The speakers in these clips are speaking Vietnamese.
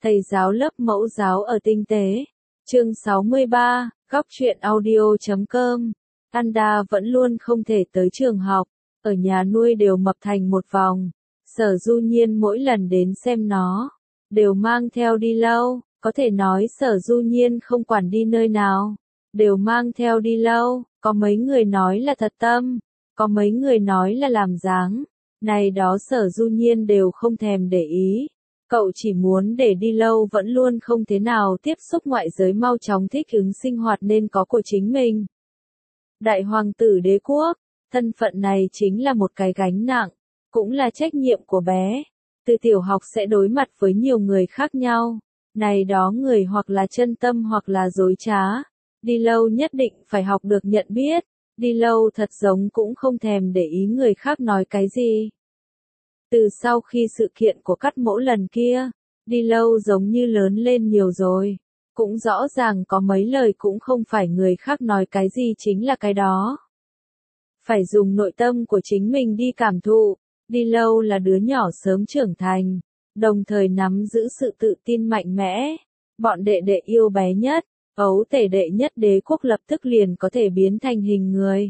Thầy giáo lớp mẫu giáo ở tinh tế. Chương 63, góc truyện audio.com. Panda vẫn luôn không thể tới trường học, ở nhà nuôi đều mập thành một vòng. Sở Du Nhiên mỗi lần đến xem nó, đều mang theo đi lâu, có thể nói Sở Du Nhiên không quản đi nơi nào, đều mang theo đi lâu, có mấy người nói là thật tâm, có mấy người nói là làm dáng, này đó Sở Du Nhiên đều không thèm để ý. Cậu chỉ muốn để đi lâu vẫn luôn không thế nào tiếp xúc ngoại giới mau chóng thích ứng sinh hoạt nên có của chính mình. Đại hoàng tử đế quốc, thân phận này chính là một cái gánh nặng, cũng là trách nhiệm của bé. Từ tiểu học sẽ đối mặt với nhiều người khác nhau, này đó người hoặc là chân tâm hoặc là dối trá. Đi lâu nhất định phải học được nhận biết, đi lâu thật giống cũng không thèm để ý người khác nói cái gì. Từ sau khi sự kiện của cắt mẫu lần kia, đi lâu giống như lớn lên nhiều rồi. Cũng rõ ràng có mấy lời cũng không phải người khác nói cái gì chính là cái đó. Phải dùng nội tâm của chính mình đi cảm thụ, đi lâu là đứa nhỏ sớm trưởng thành, đồng thời nắm giữ sự tự tin mạnh mẽ. Bọn đệ đệ yêu bé nhất, ấu tể đệ nhất đế quốc lập tức liền có thể biến thành hình người.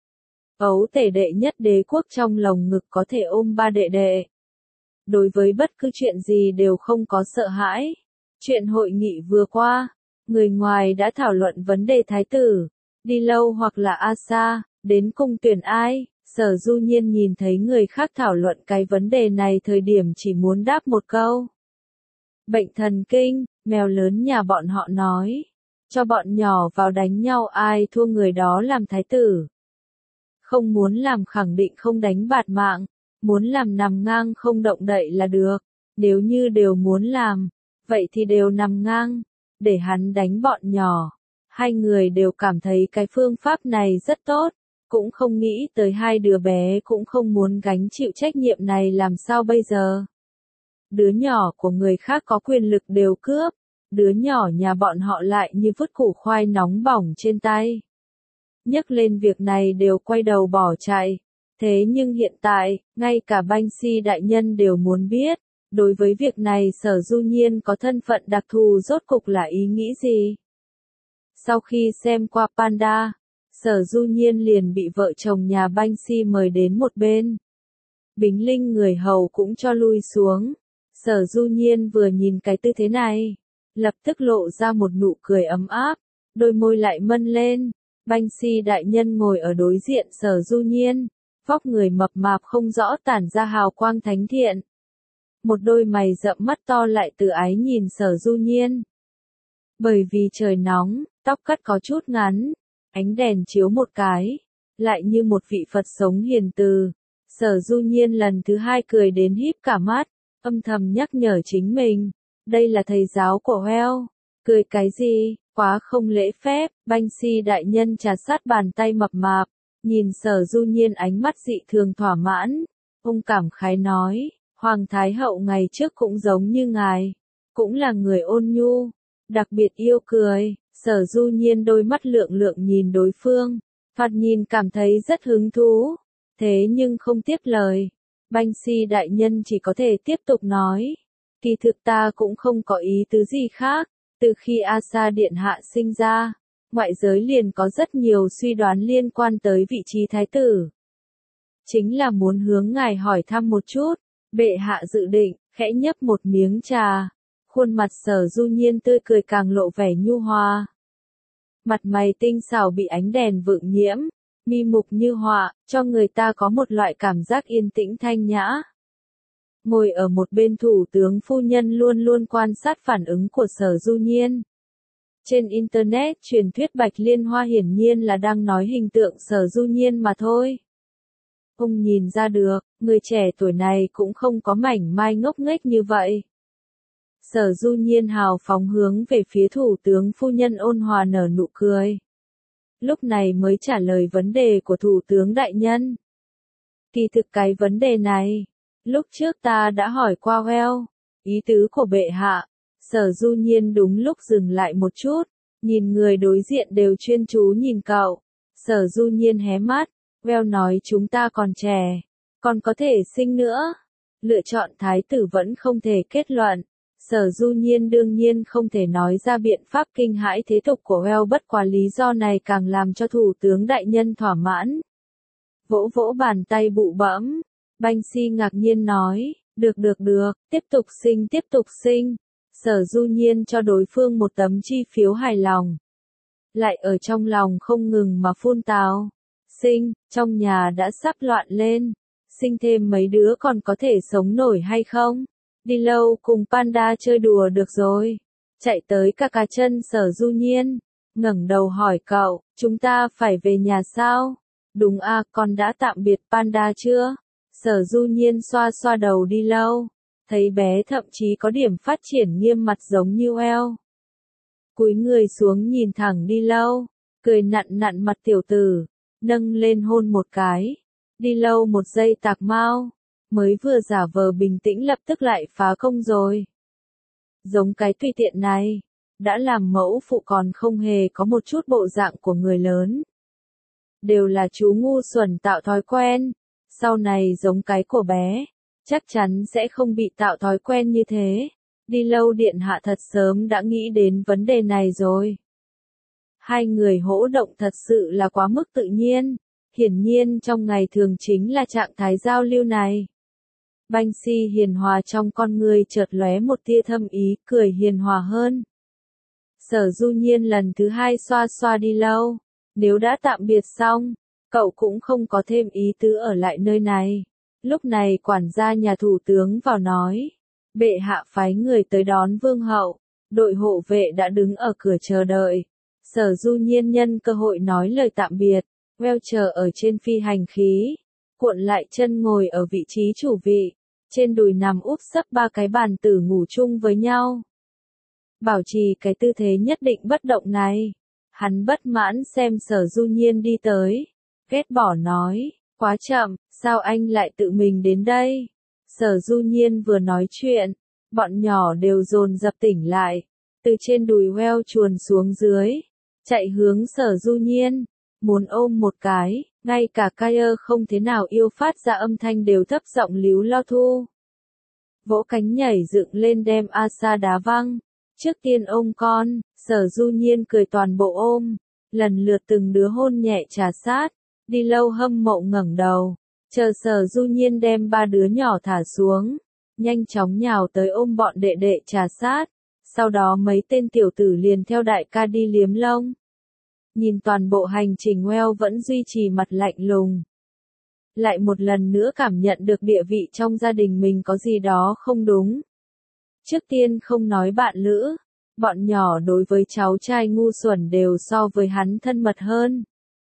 Ấu tể đệ nhất đế quốc trong lồng ngực có thể ôm ba đệ đệ. Đối với bất cứ chuyện gì đều không có sợ hãi. Chuyện hội nghị vừa qua, người ngoài đã thảo luận vấn đề thái tử, đi lâu hoặc là Asa, đến cung tuyển ai. Sở Du Nhiên nhìn thấy người khác thảo luận cái vấn đề này thời điểm chỉ muốn đáp một câu. Bệnh thần kinh, mèo lớn nhà bọn họ nói, cho bọn nhỏ vào đánh nhau ai thua người đó làm thái tử. Không muốn làm khẳng định không đánh bạt mạng, muốn làm nằm ngang không động đậy là được, nếu như đều muốn làm, vậy thì đều nằm ngang, để hắn đánh bọn nhỏ. Hai người đều cảm thấy cái phương pháp này rất tốt, cũng không nghĩ tới hai đứa bé cũng không muốn gánh chịu trách nhiệm này làm sao bây giờ. Đứa nhỏ của người khác có quyền lực đều cướp, đứa nhỏ nhà bọn họ lại như vứt củ khoai nóng bỏng trên tay. Nhắc lên việc này đều quay đầu bỏ chạy. Thế nhưng hiện tại, ngay cả Banh Si đại nhân đều muốn biết, đối với việc này Sở Du Nhiên có thân phận đặc thù rốt cục là ý nghĩ gì? Sau khi xem qua Panda, Sở Du Nhiên liền bị vợ chồng nhà Banh Si mời đến một bên. Bính Linh người hầu cũng cho lui xuống. Sở Du Nhiên vừa nhìn cái tư thế này, lập tức lộ ra một nụ cười ấm áp, đôi môi lại mân lên. Banh Si đại nhân ngồi ở đối diện Sở Du Nhiên, vóc người mập mạp không rõ tản ra hào quang thánh thiện. Một đôi mày rậm mắt to lại từ ái nhìn Sở Du Nhiên. Bởi vì trời nóng, tóc cắt có chút ngắn, ánh đèn chiếu một cái, lại như một vị Phật sống hiền từ. Sở Du Nhiên lần thứ hai cười đến híp cả mắt, âm thầm nhắc nhở chính mình, đây là thầy giáo của heo. Cười cái gì, quá không lễ phép. Banh Si đại nhân trà sát bàn tay mập mạp, nhìn Sở Du Nhiên ánh mắt dị thường thỏa mãn. Ông cảm khái nói, Hoàng Thái Hậu ngày trước cũng giống như ngài, cũng là người ôn nhu, đặc biệt yêu cười. Sở Du Nhiên đôi mắt lượng lượng nhìn đối phương, thoạt nhìn cảm thấy rất hứng thú, thế nhưng không tiếp lời. Banh Si đại nhân chỉ có thể tiếp tục nói, kỳ thực ta cũng không có ý tứ gì khác, từ khi Asa điện hạ sinh ra, ngoại giới liền có rất nhiều suy đoán liên quan tới vị trí thái tử. Chính là muốn hướng ngài hỏi thăm một chút, bệ hạ dự định, khẽ nhấp một miếng trà, khuôn mặt Sở Du Nhiên tươi cười càng lộ vẻ nhu hòa. Mặt mày tinh xảo bị ánh đèn vượng nhiễm, mi mục như họa, cho người ta có một loại cảm giác yên tĩnh thanh nhã. Ngồi ở một bên thủ tướng phu nhân luôn luôn quan sát phản ứng của Sở Du Nhiên. Trên Internet truyền thuyết Bạch Liên Hoa hiển nhiên là đang nói hình tượng Sở Du Nhiên mà thôi. Ông nhìn ra được, người trẻ tuổi này cũng không có mảnh mai ngốc nghếch như vậy. Sở Du Nhiên hào phóng hướng về phía thủ tướng phu nhân ôn hòa nở nụ cười. Lúc này mới trả lời vấn đề của thủ tướng đại nhân. Kỳ thực cái vấn đề này, lúc trước ta đã hỏi qua Well, ý tứ của bệ hạ. Sở Du Nhiên đúng lúc dừng lại một chút, nhìn người đối diện đều chuyên chú nhìn cậu. Sở Du Nhiên hé mắt, Well nói chúng ta còn trẻ, còn có thể sinh nữa. Lựa chọn thái tử vẫn không thể kết luận. Sở Du Nhiên đương nhiên không thể nói ra biện pháp kinh hãi thế tục của Well, bất quá lý do này càng làm cho thủ tướng đại nhân thỏa mãn. Vỗ vỗ bàn tay bụ bẫm, Banksy ngạc nhiên nói, được, tiếp tục sinh. Sở Du Nhiên cho đối phương một tấm chi phiếu hài lòng. Lại ở trong lòng không ngừng mà phun tào. Sinh, trong nhà đã sắp loạn lên. Sinh thêm mấy đứa còn có thể sống nổi hay không? Đi lâu cùng Panda chơi đùa được rồi. Chạy tới ca cá chân Sở Du Nhiên. Ngẩng đầu hỏi cậu, chúng ta phải về nhà sao? Đúng à, con đã tạm biệt Panda chưa? Sở Du Nhiên xoa xoa đầu Đi Lâu. Thấy bé thậm chí có điểm phát triển nghiêm mặt giống như Well. Cúi người xuống nhìn thẳng Đi Lâu, cười nặn nặn mặt tiểu tử, nâng lên hôn một cái. Đi Lâu một giây tạc mau, mới vừa giả vờ bình tĩnh lập tức lại phá công rồi. Giống cái tùy tiện này, đã làm mẫu phụ còn không hề có một chút bộ dạng của người lớn. Đều là chú ngu xuẩn tạo thói quen, sau này giống cái của bé, chắc chắn sẽ không bị tạo thói quen như thế. Đi Lâu điện hạ thật sớm đã nghĩ đến vấn đề này rồi. Hai người hỗ động thật sự là quá mức tự nhiên, hiển nhiên trong ngày thường chính là trạng thái giao lưu này. Banksy hiền hòa trong con người chợt lóe một tia thâm ý, cười hiền hòa hơn. Sở Du Nhiên lần thứ hai xoa xoa Đi Lâu, nếu đã tạm biệt xong, cậu cũng không có thêm ý tứ ở lại nơi này. Lúc này quản gia nhà thủ tướng vào nói, bệ hạ phái người tới đón vương hậu, đội hộ vệ đã đứng ở cửa chờ đợi. Sở Du Nhiên nhân cơ hội nói lời tạm biệt, Well chờ ở trên phi hành khí, cuộn lại chân ngồi ở vị trí chủ vị, trên đùi nằm úp sấp ba cái bàn tử ngủ chung với nhau. Bảo trì cái tư thế nhất định bất động này, hắn bất mãn xem Sở Du Nhiên đi tới, ghét bỏ nói, quá chậm, sao anh lại tự mình đến đây? Sở Du Nhiên vừa nói chuyện, bọn nhỏ đều dồn dập tỉnh lại, từ trên đùi Well chuồn xuống dưới, chạy hướng Sở Du Nhiên, muốn ôm một cái, ngay cả Kaya không thế nào yêu phát ra âm thanh đều thấp giọng líu lo thu. Vỗ cánh nhảy dựng lên đem Asa đá văng, trước tiên ôm con, Sở Du Nhiên cười toàn bộ ôm, lần lượt từng đứa hôn nhẹ trà sát. Đi Lâu hâm mộ ngẩng đầu, chờ Sở Du Nhiên đem ba đứa nhỏ thả xuống, nhanh chóng nhào tới ôm bọn đệ đệ trà sát, sau đó mấy tên tiểu tử liền theo đại ca đi liếm lông. Nhìn toàn bộ hành trình Well vẫn duy trì mặt lạnh lùng. Lại một lần nữa cảm nhận được địa vị trong gia đình mình có gì đó không đúng. Trước tiên không nói bạn lữ, bọn nhỏ đối với cháu trai ngu xuẩn đều so với hắn thân mật hơn.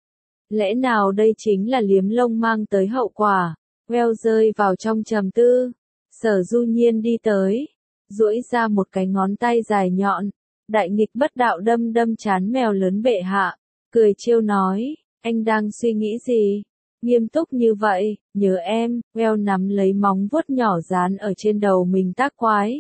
Lẽ nào đây chính là liếm lông mang tới hậu quả? Well rơi vào trong trầm tư. Sở Du Nhiên đi tới, duỗi ra một cái ngón tay dài nhọn, đại nghịch bất đạo đâm đâm trán mèo lớn bệ hạ, cười trêu nói, anh đang suy nghĩ gì? Nghiêm túc như vậy, nhớ em. Well nắm lấy móng vuốt nhỏ dán ở trên đầu mình tác quái.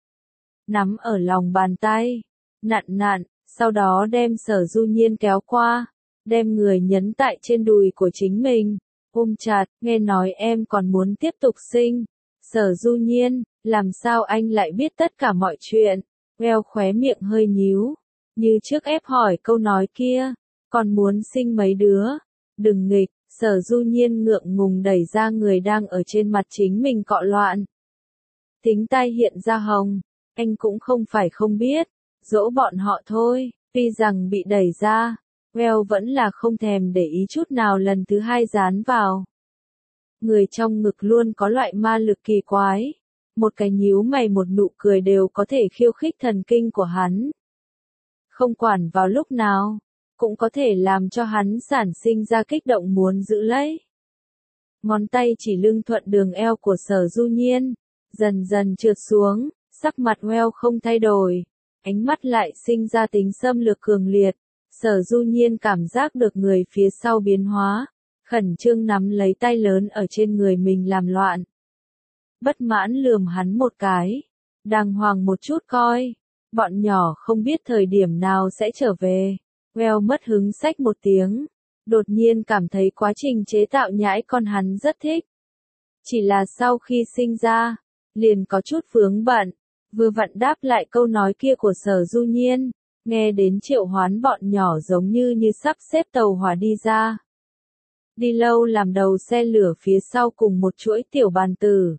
Nắm ở lòng bàn tay, nặn nặn, sau đó đem Sở Du Nhiên kéo qua, đem người nhấn tại trên đùi của chính mình, ôm chặt, nghe nói em còn muốn tiếp tục sinh. Sở Du Nhiên, làm sao anh lại biết tất cả mọi chuyện? Well khóe miệng hơi nhíu, như trước ép hỏi câu nói kia, còn muốn sinh mấy đứa? Đừng nghịch. Sở Du Nhiên ngượng ngùng đẩy ra người đang ở trên mặt chính mình cọ loạn. Tính tai hiện ra hồng, anh cũng không phải không biết, dỗ bọn họ thôi, tuy rằng bị đẩy ra, Well vẫn là không thèm để ý chút nào lần thứ hai dán vào. Người trong ngực luôn có loại ma lực kỳ quái, một cái nhíu mày một nụ cười đều có thể khiêu khích thần kinh của hắn. Không quản vào lúc nào, cũng có thể làm cho hắn sản sinh ra kích động muốn giữ lấy. Ngón tay chỉ lưng thuận đường eo của Sở Du Nhiên, dần dần trượt xuống, sắc mặt Well không thay đổi, ánh mắt lại sinh ra tính xâm lược cường liệt. Sở Du Nhiên cảm giác được người phía sau biến hóa, khẩn trương nắm lấy tay lớn ở trên người mình làm loạn. Bất mãn lườm hắn một cái, đàng hoàng một chút coi, bọn nhỏ không biết thời điểm nào sẽ trở về. Well mất hứng xách một tiếng, đột nhiên cảm thấy quá trình chế tạo nhãi con hắn rất thích. Chỉ là sau khi sinh ra, liền có chút vướng bận, vừa vặn đáp lại câu nói kia của Sở Du Nhiên, nghe đến Triệu Hoán bọn nhỏ giống như sắp xếp tàu hỏa đi ra. Đi lâu làm đầu xe lửa phía sau cùng một chuỗi tiểu bàn tử.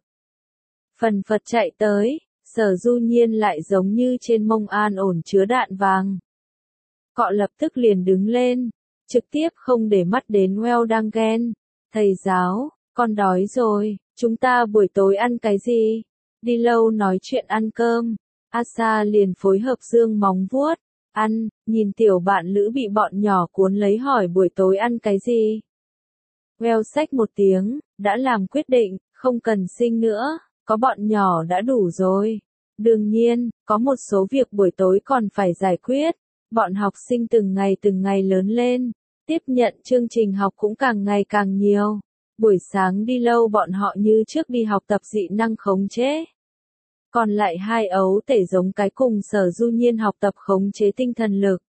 Phần phật chạy tới, Sở Du Nhiên lại giống như trên mông an ổn chứa đạn vàng. Cọ lập tức liền đứng lên, trực tiếp không để mắt đến Well đang ghen. Thầy giáo, con đói rồi, chúng ta buổi tối ăn cái gì? Đi lâu nói chuyện ăn cơm, Asa liền phối hợp dương móng vuốt, ăn, nhìn tiểu bạn lữ bị bọn nhỏ cuốn lấy hỏi buổi tối ăn cái gì? Well xách một tiếng, đã làm quyết định, không cần sinh nữa, có bọn nhỏ đã đủ rồi. Đương nhiên, có một số việc buổi tối còn phải giải quyết, bọn học sinh từng ngày lớn lên, tiếp nhận chương trình học cũng càng ngày càng nhiều. Buổi sáng đi lâu bọn họ như trước đi học tập dị năng khống chế. Còn lại hai ấu tể giống cái cùng Sở Du Nhiên học tập khống chế tinh thần lực.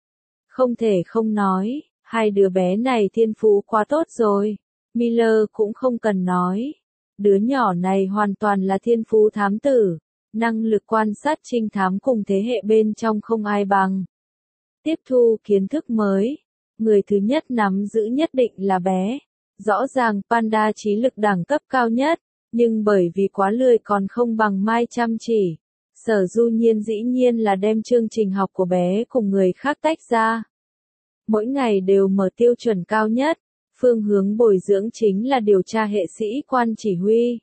Không thể không nói, hai đứa bé này thiên phú quá tốt rồi. Miller cũng không cần nói. Đứa nhỏ này hoàn toàn là thiên phú thám tử. Năng lực quan sát trinh thám cùng thế hệ bên trong không ai bằng. Tiếp thu kiến thức mới. Người thứ nhất nắm giữ nhất định là bé. Rõ ràng Panda trí lực đẳng cấp cao nhất, nhưng bởi vì quá lười còn không bằng Mai chăm chỉ. Sở Du Nhiên dĩ nhiên là đem chương trình học của bé cùng người khác tách ra. Mỗi ngày đều mở tiêu chuẩn cao nhất, phương hướng bồi dưỡng chính là điều tra hệ sĩ quan chỉ huy.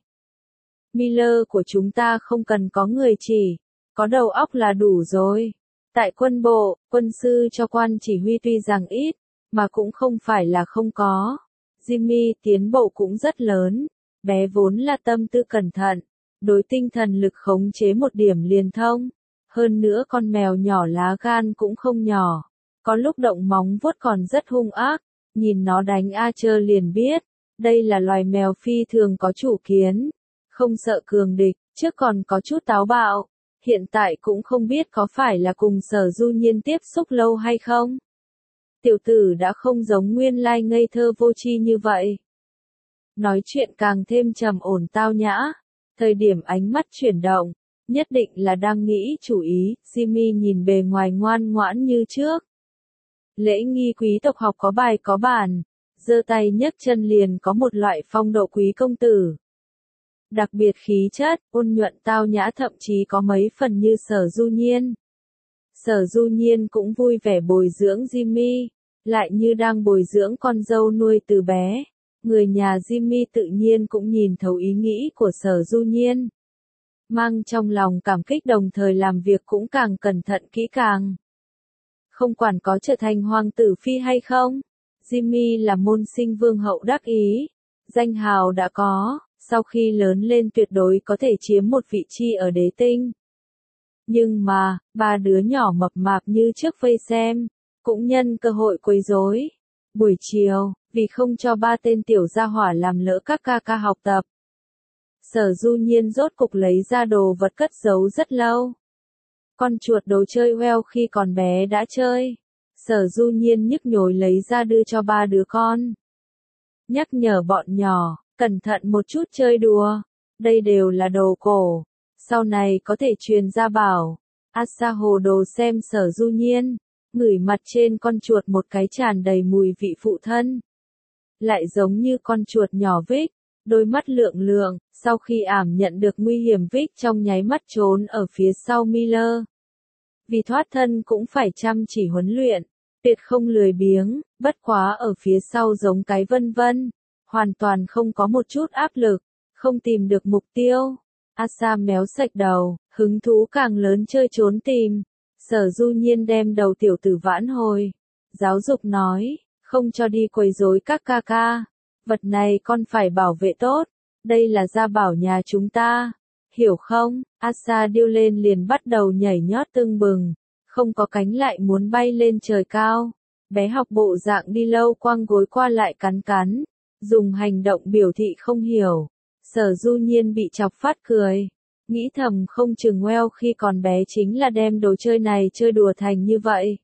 Miller của chúng ta không cần có người chỉ, có đầu óc là đủ rồi. Tại quân bộ, quân sư cho quan chỉ huy tuy rằng ít, mà cũng không phải là không có. Jimmy tiến bộ cũng rất lớn, bé vốn là tâm tư cẩn thận, đối tinh thần lực khống chế một điểm liền thông. Hơn nữa con mèo nhỏ lá gan cũng không nhỏ, có lúc động móng vuốt còn rất hung ác, nhìn nó đánh Archer liền biết, đây là loài mèo phi thường có chủ kiến, không sợ cường địch, trước còn có chút táo bạo, hiện tại cũng không biết có phải là cùng Sở Du Nhiên tiếp xúc lâu hay không. Tiểu tử đã không giống nguyên lai ngây thơ vô tri như vậy. Nói chuyện càng thêm trầm ổn tao nhã, thời điểm ánh mắt chuyển động, nhất định là đang nghĩ chủ ý. Jimmy nhìn bề ngoài ngoan ngoãn như trước. Lễ nghi quý tộc học có bài có bản, giơ tay nhấc chân liền có một loại phong độ quý công tử. Đặc biệt khí chất, ôn nhuận tao nhã, thậm chí có mấy phần như Sở Du Nhiên. Sở Du Nhiên cũng vui vẻ bồi dưỡng Jimmy, lại như đang bồi dưỡng con dâu nuôi từ bé. Người nhà Jimmy tự nhiên cũng nhìn thấu ý nghĩ của Sở Du Nhiên. Mang trong lòng cảm kích đồng thời làm việc cũng càng cẩn thận kỹ càng. Không quản có trở thành hoàng tử phi hay không, Jimmy là môn sinh vương hậu đắc ý. Danh hào đã có, sau khi lớn lên tuyệt đối có thể chiếm một vị trí ở đế tinh. Nhưng mà, ba đứa nhỏ mập mạp như trước vây xem, cũng nhân cơ hội quấy rối. Buổi chiều, vì không cho ba tên tiểu gia hỏa làm lỡ các ca học tập, Sở Du Nhiên rốt cục lấy ra đồ vật cất giấu rất lâu. Con chuột đồ chơi Well khi còn bé đã chơi. Sở Du Nhiên nhức nhối lấy ra đưa cho ba đứa con. Nhắc nhở bọn nhỏ, cẩn thận một chút chơi đùa. Đây đều là đồ cổ. Sau này có thể truyền gia bảo. Asa hồ đồ xem Sở Du Nhiên, ngửi mặt trên con chuột một cái tràn đầy mùi vị phụ thân. Lại giống như con chuột nhỏ Vic, đôi mắt lượng lượng, sau khi ảm nhận được nguy hiểm Vic trong nháy mắt trốn ở phía sau Miller. Vì thoát thân cũng phải chăm chỉ huấn luyện, tuyệt không lười biếng, bất quá ở phía sau giống cái vân vân, hoàn toàn không có một chút áp lực, không tìm được mục tiêu. Asa méo sạch đầu, hứng thú càng lớn chơi trốn tìm. Sở Du Nhiên đem đầu tiểu tử vãn hồi. Giáo dục nói, không cho đi quấy rối các ca. Vật này con phải bảo vệ tốt. Đây là gia bảo nhà chúng ta. Hiểu không? Asa điêu lên liền bắt đầu nhảy nhót tưng bừng. Không có cánh lại muốn bay lên trời cao. Bé học bộ dạng đi lâu quăng gối qua lại cắn cắn. Dùng hành động biểu thị không hiểu. Sở Du Nhiên bị chọc phát cười. Nghĩ thầm không chừng Well khi còn bé chính là đem đồ chơi này chơi đùa thành như vậy.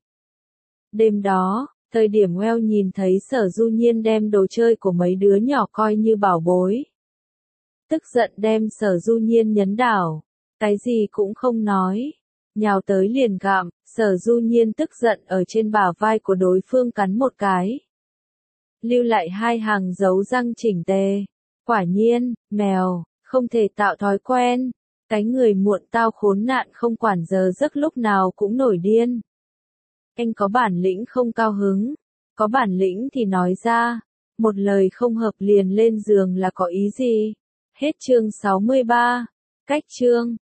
Đêm đó, thời điểm Well nhìn thấy Sở Du Nhiên đem đồ chơi của mấy đứa nhỏ coi như bảo bối. Tức giận đem Sở Du Nhiên nhấn đảo. cái gì cũng không nói, nhào tới liền gặm, Sở Du Nhiên tức giận ở trên bả vai của đối phương cắn một cái. Lưu lại 2 hàng dấu răng chỉnh tề. Quả nhiên, mèo, không thể tạo thói quen. Cái người muộn tao khốn nạn không quản giờ giấc lúc nào cũng nổi điên. Anh có bản lĩnh không cao hứng, có bản lĩnh thì nói ra, một lời không hợp liền lên giường là có ý gì? Hết chương 63. Cách chương